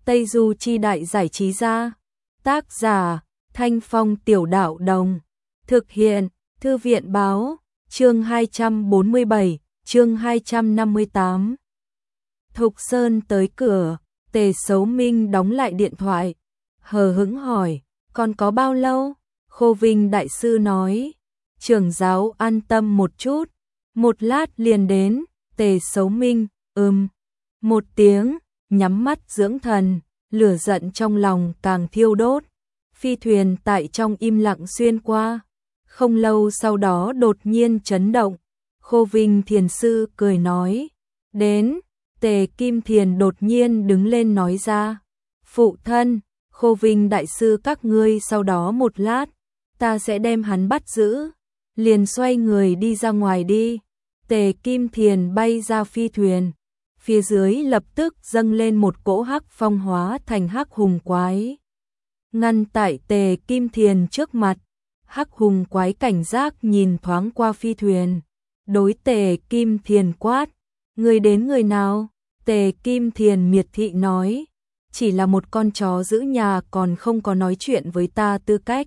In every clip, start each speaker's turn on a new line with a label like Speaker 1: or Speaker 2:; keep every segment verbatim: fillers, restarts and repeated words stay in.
Speaker 1: Tây Du Chi Đại Giải Trí Gia. Tác giả Thanh Phong Tiểu Đạo Đồng. Thực hiện Thư viện Báo. Chương hai trăm bốn mươi bảy, chương hai trăm năm mươi tám. Thục Sơn tới cửa, Tề Sấu Minh đóng lại điện thoại, hờ hững hỏi, còn có bao lâu? Khô Vinh Đại Sư nói, trưởng giáo an tâm một chút, một lát liền đến. Tề Sấu Minh, ừm, một tiếng, nhắm mắt dưỡng thần, lửa giận trong lòng càng thiêu đốt. Phi thuyền tại trong im lặng xuyên qua, không lâu sau đó đột nhiên chấn động. Khô Vinh Thiền Sư cười nói, đến. Tề Kim Thiền đột nhiên đứng lên nói ra, phụ thân, Khô Vinh Đại Sư các ngươi sau đó một lát, ta sẽ đem hắn bắt giữ. Liền xoay người đi ra ngoài đi. Tề Kim Thiền bay ra phi thuyền, phía dưới lập tức dâng lên một cỗ hắc phong hóa thành hắc hùng quái. Ngăn tại Tề Kim Thiền trước mặt, hắc hùng quái cảnh giác nhìn thoáng qua phi thuyền, đối Tề Kim Thiền quát, người đến người nào? Tề Kim Thiền miệt thị nói, chỉ là một con chó giữ nhà còn không có nói chuyện với ta tư cách.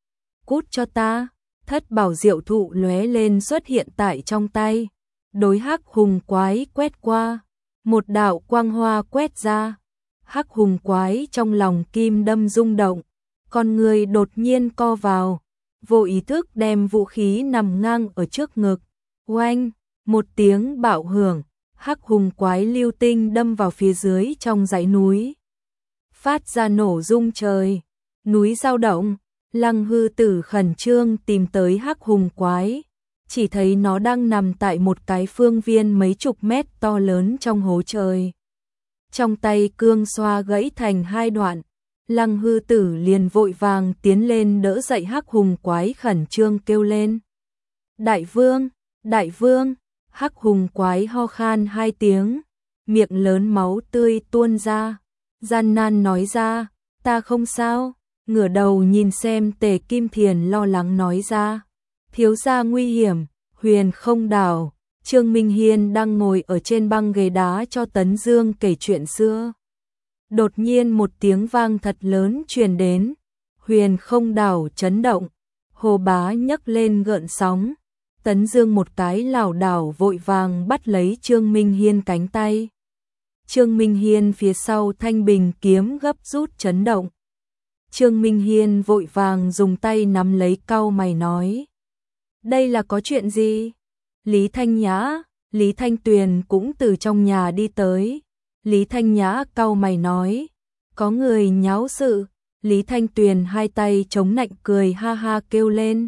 Speaker 1: Cút cho ta. Thất bảo diệu thụ lóe lên xuất hiện tại trong tay, đối hắc hùng quái quét qua, một đạo quang hoa quét ra. Hắc hùng quái trong lòng kim đâm rung động, con người đột nhiên co vào, vô ý thức đem vũ khí nằm ngang ở trước ngực. Oanh, một tiếng bạo hưởng, hắc hùng quái lưu tinh đâm vào phía dưới trong dãy núi, phát ra nổ rung trời, núi dao động. Lăng Hư Tử khẩn trương tìm tới hắc hùng quái, chỉ thấy nó đang nằm tại một cái phương viên mấy chục mét to lớn trong hố trời. Trong tay cương xoa gãy thành hai đoạn, Lăng Hư Tử liền vội vàng tiến lên đỡ dậy hắc hùng quái, khẩn trương kêu lên. Đại vương, đại vương, hắc hùng quái ho khan hai tiếng, miệng lớn máu tươi tuôn ra, gian nan nói ra, ta không sao. Ngửa đầu nhìn xem Tề Kim Thiền lo lắng nói ra, thiếu gia nguy hiểm. Huyền Không Đảo, Trương Minh Hiên đang ngồi ở trên băng ghế đá cho Tấn Dương kể chuyện xưa. Đột nhiên một tiếng vang thật lớn truyền đến, Huyền Không Đảo chấn động, hồ bá nhấc lên gợn sóng. Tấn Dương một cái lảo đảo vội vàng bắt lấy Trương Minh Hiên cánh tay. Trương Minh Hiên phía sau thanh bình kiếm gấp rút chấn động. Trương Minh Hiên vội vàng dùng tay nắm lấy, cau mày nói, đây là có chuyện gì? Lý Thanh Nhã, Lý Thanh Tuyền cũng từ trong nhà đi tới. Lý Thanh Nhã cau mày nói, có người nháo sự. Lý Thanh Tuyền hai tay chống nạnh cười ha ha kêu lên,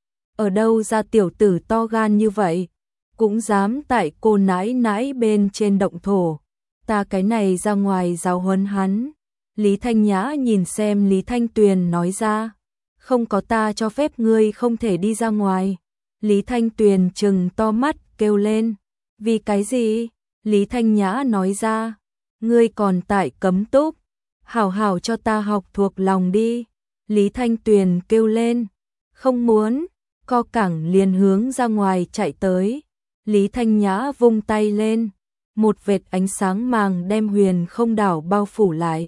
Speaker 1: ở đâu ra tiểu tử to gan như vậy, cũng dám tại cô nãi nãi bên trên động thổ, ta cái này ra ngoài giáo huấn hắn. Lý Thanh Nhã nhìn xem Lý Thanh Tuyền nói ra, không có ta cho phép ngươi không thể đi ra ngoài. Lý Thanh Tuyền trừng to mắt kêu lên, vì cái gì? Lý Thanh Nhã nói ra, ngươi còn tại cấm túc, hảo hảo cho ta học thuộc lòng đi. Lý Thanh Tuyền kêu lên, không muốn, co cẳng liền hướng ra ngoài chạy tới. Lý Thanh Nhã vung tay lên, một vệt ánh sáng màng đem Huyền Không Đảo bao phủ lại.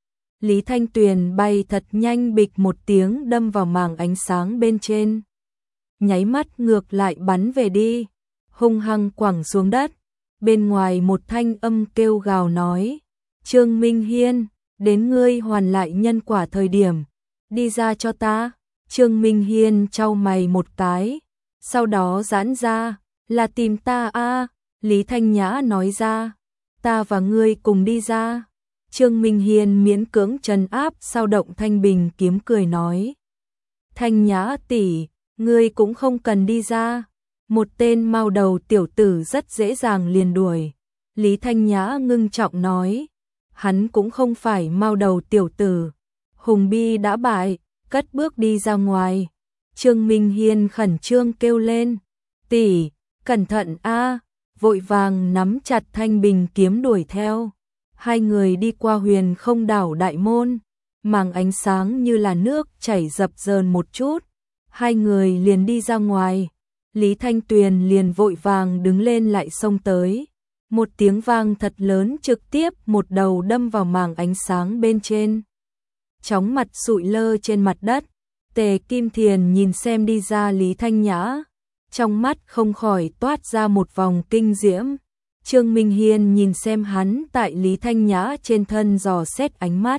Speaker 1: Lý Thanh Tuyền bay thật nhanh, bịch một tiếng đâm vào màng ánh sáng bên trên, nháy mắt ngược lại bắn về đi, hung hăng quẳng xuống đất. Bên ngoài một thanh âm kêu gào nói, Trương Minh Hiên, đến ngươi hoàn lại nhân quả thời điểm, đi ra cho ta. Trương Minh Hiên chau mày một cái, sau đó giãn ra, là tìm ta a? Lý Thanh Nhã nói ra, ta và ngươi cùng đi ra. Trương Minh Hiên miễn cưỡng trấn áp sao động thanh bình kiếm, cười nói, Thanh Nhã tỷ, ngươi cũng không cần đi ra, một tên mao đầu tiểu tử rất dễ dàng liền đuổi. Lý Thanh Nhã ngưng trọng nói, hắn cũng không phải mao đầu tiểu tử, Hùng Bi đã bại, cất bước đi ra ngoài. Trương Minh Hiên khẩn trương kêu lên, tỷ, cẩn thận a, vội vàng nắm chặt thanh bình kiếm đuổi theo. Hai người đi qua Huyền Không Đảo đại môn, màng ánh sáng như là nước chảy dập dờn một chút, hai người liền đi ra ngoài. Lý Thanh Tuyền liền vội vàng đứng lên lại xông tới, Một tiếng vang thật lớn trực tiếp một đầu đâm vào màng ánh sáng bên trên. Chóng mặt sụi lơ trên mặt đất, Tề Kim Thiền nhìn xem đi ra Lý Thanh Nhã, trong mắt không khỏi toát ra một vòng kinh diễm. Trương Minh Hiên nhìn xem hắn tại Lý Thanh Nhã trên thân dò xét ánh mắt.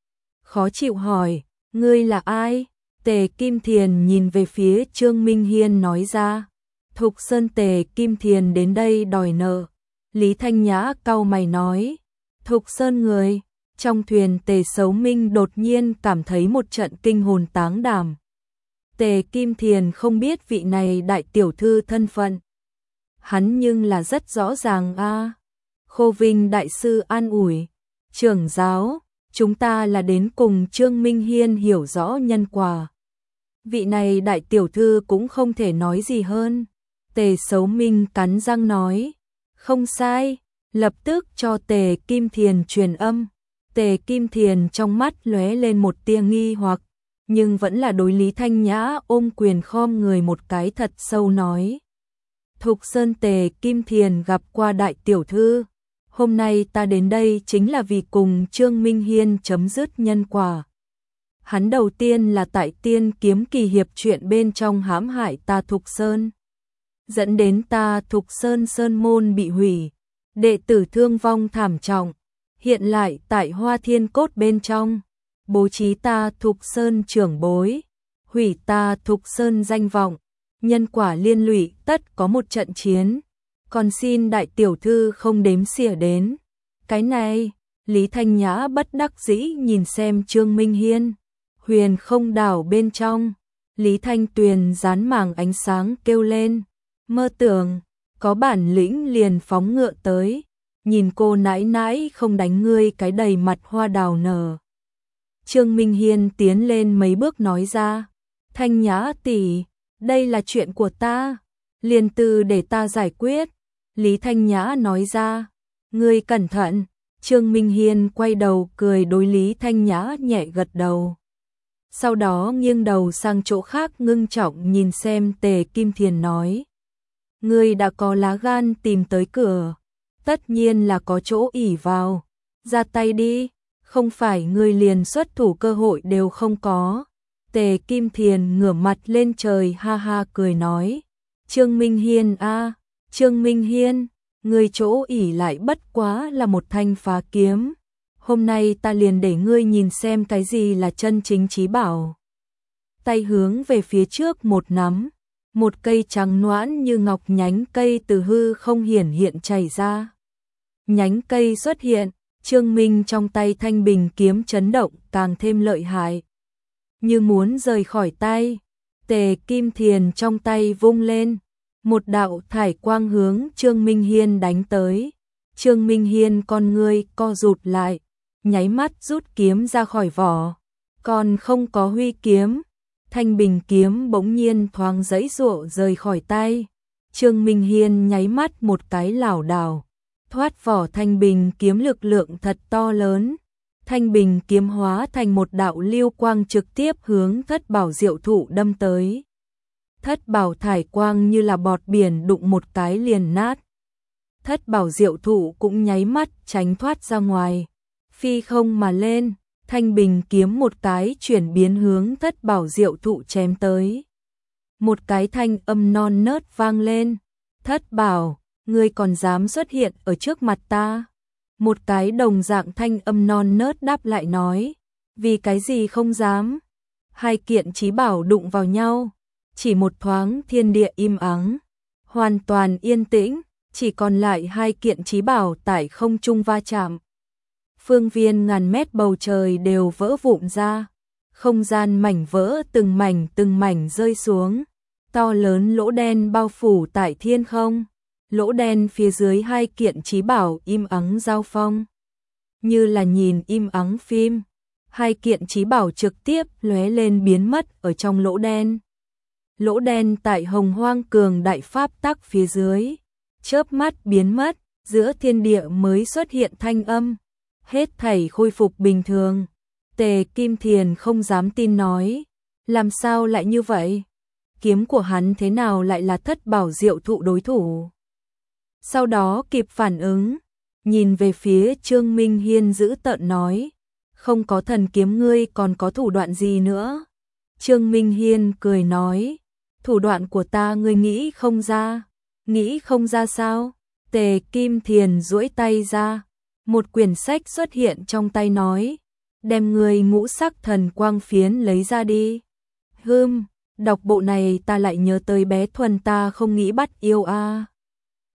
Speaker 1: Khó chịu hỏi, ngươi là ai? Tề Kim Thiền nhìn về phía Trương Minh Hiên nói ra, Thục Sơn Tề Kim Thiền đến đây đòi nợ. Lý Thanh Nhã cau mày nói, Thục Sơn người. Trong thuyền Tề Sấu Minh đột nhiên cảm thấy một trận kinh hồn táng đảm. Tề Kim Thiền không biết vị này đại tiểu thư thân phận. Hắn nhưng là rất rõ ràng a. À. Khô Vinh đại sư an ủi, trưởng giáo, chúng ta là đến cùng Trương Minh Hiên hiểu rõ nhân quả. Vị này đại tiểu thư cũng không thể nói gì hơn. Tề Sấu Minh cắn răng nói, không sai, lập tức cho Tề Kim Thiền truyền âm. Tề Kim Thiền trong mắt lóe lên một tia nghi hoặc, nhưng vẫn là đối Lý Thanh Nhã ôm quyền khom người một cái thật sâu nói. Thục Sơn Tề Kim Thiền gặp qua đại tiểu thư, hôm nay ta đến đây chính là vì cùng Trương Minh Hiên chấm dứt nhân quả. Hắn đầu tiên là tại Tiên Kiếm Kỳ hiệp chuyện bên trong hãm hại ta Thục Sơn, dẫn đến ta Thục Sơn Sơn môn bị hủy, đệ tử thương vong thảm trọng. Hiện lại tại Hoa Thiên Cốt bên trong, bố trí ta Thục Sơn trưởng bối, hủy ta Thục Sơn danh vọng, nhân quả liên lụy tất có một trận chiến, còn xin đại tiểu thư không đếm xỉa đến. Cái này, Lý Thanh Nhã bất đắc dĩ nhìn xem Trương Minh Hiên, huyền không đảo bên trong, Lý Thanh Tuyền dán màng ánh sáng kêu lên, mơ tưởng, có bản lĩnh liền phóng ngựa tới. Nhìn cô nãi nãi không đánh ngươi cái đầy mặt hoa đào nở. Trương Minh Hiên tiến lên mấy bước nói ra, Thanh Nhã tỷ, đây là chuyện của ta, liền từ để ta giải quyết. Lý Thanh Nhã nói ra, ngươi cẩn thận. Trương Minh Hiên quay đầu cười đối Lý Thanh Nhã nhẹ gật đầu. Sau đó nghiêng đầu sang chỗ khác ngưng trọng nhìn xem Tề Kim Thiền nói, ngươi đã có lá gan tìm tới cửa. Tất nhiên là có chỗ ỷ vào, ra tay đi, không phải ngươi liền xuất thủ cơ hội đều không có. Tề Kim Thiền ngửa mặt lên trời ha ha cười nói, Trương Minh Hiên a, à, Trương Minh Hiên, ngươi chỗ ỷ lại bất quá là một thanh phá kiếm. Hôm nay ta liền để ngươi nhìn xem cái gì là chân chính chí bảo. Tay hướng về phía trước một nắm, một cây trắng noãn như ngọc nhánh cây từ hư không hiển hiện chảy ra. Nhánh cây xuất hiện, Trương Minh trong tay thanh bình kiếm chấn động càng thêm lợi hại. Như muốn rời khỏi tay, Tề Kim Thiền trong tay vung lên, một đạo thải quang hướng Trương Minh Hiên đánh tới. Trương Minh Hiên con ngươi co rụt lại, nháy mắt rút kiếm ra khỏi vỏ, còn không có huy kiếm. Thanh bình kiếm bỗng nhiên thoáng giãy giụa rời khỏi tay. Trương Minh Hiên nháy mắt một cái lảo đảo, thoát vỏ thanh bình kiếm lực lượng thật to lớn. Thanh bình kiếm hóa thành một đạo lưu quang trực tiếp hướng Thất Bảo Diệu Thụ đâm tới. Thất Bảo thải quang như là bọt biển đụng một cái liền nát. Thất Bảo Diệu Thụ cũng nháy mắt tránh thoát ra ngoài, phi không mà lên. Thanh bình kiếm một cái chuyển biến hướng Thất Bảo Diệu Thụ chém tới. Một cái thanh âm non nớt vang lên, Thất Bảo, ngươi còn dám xuất hiện ở trước mặt ta? Một cái đồng dạng thanh âm non nớt đáp lại nói, vì cái gì không dám? Hai kiện chí bảo đụng vào nhau, chỉ một thoáng thiên địa im ắng, hoàn toàn yên tĩnh, chỉ còn lại hai kiện chí bảo tại không trung va chạm. Phương viên ngàn mét bầu trời đều vỡ vụn ra, không gian mảnh vỡ từng mảnh từng mảnh rơi xuống, to lớn lỗ đen bao phủ tại thiên không. Lỗ đen phía dưới hai kiện chí bảo im ắng giao phong, như là nhìn im ắng phim. Hai kiện chí bảo trực tiếp lóe lên biến mất ở trong lỗ đen. Lỗ đen tại Hồng Hoang cường đại pháp tắc phía dưới, chớp mắt biến mất, giữa thiên địa mới xuất hiện thanh âm, hết thảy khôi phục bình thường. Tề Kim Thiền không dám tin nói, làm sao lại như vậy? Kiếm của hắn thế nào lại là Thất Bảo Diệu Thụ đối thủ? sau đó kịp phản ứng, nhìn về phía Trương Minh Hiên dữ tợn nói, không có thần kiếm ngươi còn có thủ đoạn gì nữa? Trương Minh Hiên cười nói, thủ đoạn của ta ngươi nghĩ không ra, nghĩ không ra sao? Tề Kim Thiền duỗi tay ra, một quyển sách xuất hiện trong tay nói, đem ngươi ngũ sắc thần quang phiến lấy ra đi. Hừm, đọc bộ này ta lại nhớ tới bé Thuần ta không nghĩ bắt yêu a.